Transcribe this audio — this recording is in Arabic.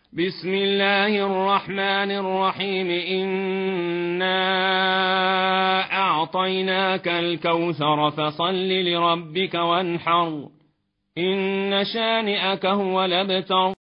بسم الله الرحمن الرحيم إنا أعطيناك الكوثر فصل لربك وانحر إن شانئك هو الأبتر